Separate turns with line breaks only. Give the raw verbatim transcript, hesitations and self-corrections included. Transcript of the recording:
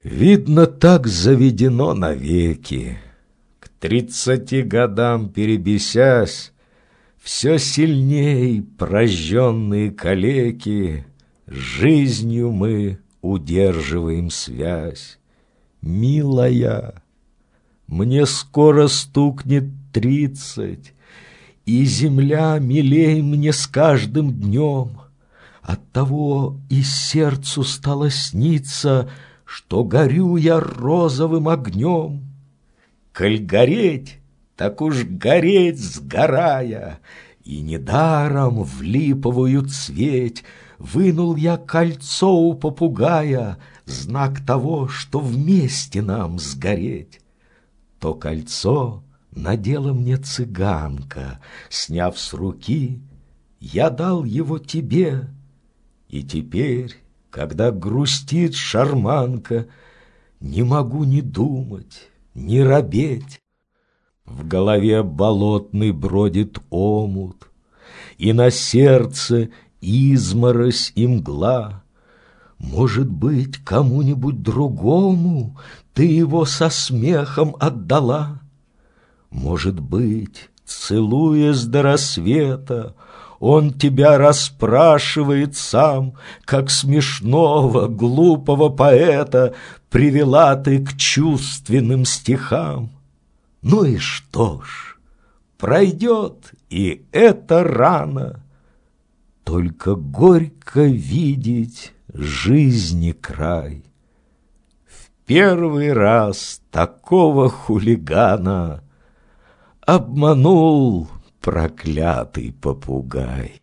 Видно, так заведено навеки. К тридцати годам перебесясь, все сильней прожженные калеки с жизнью мы удерживаем связь. Милая, мне скоро стукнет тридцать, и земля милей мне с каждым днем. Оттого и сердцу стало сниться, что горю я розовым огнем. Коль гореть, так уж гореть сгорая, и недаром в липовую цветь вынул я кольцо у попугая, знак того, что вместе нам сгореть. То кольцо надела мне цыганка, сняв с руки, я дал его тебе. И теперь, когда грустит шарманка, не могу ни думать, ни робеть. В голове болотный бродит омут, и на сердце изморозь и мгла. Может быть, кому-нибудь другому ты его со смехом отдала? Может быть, целуясь до рассвета, он тебя расспрашивает сам, как смешного, глупого поэта привела ты к чувственным стихам. Ну и что ж, пройдет и эта рана, только горько видеть жизни край. В первый раз такого хулигана обманул проклятый попугай.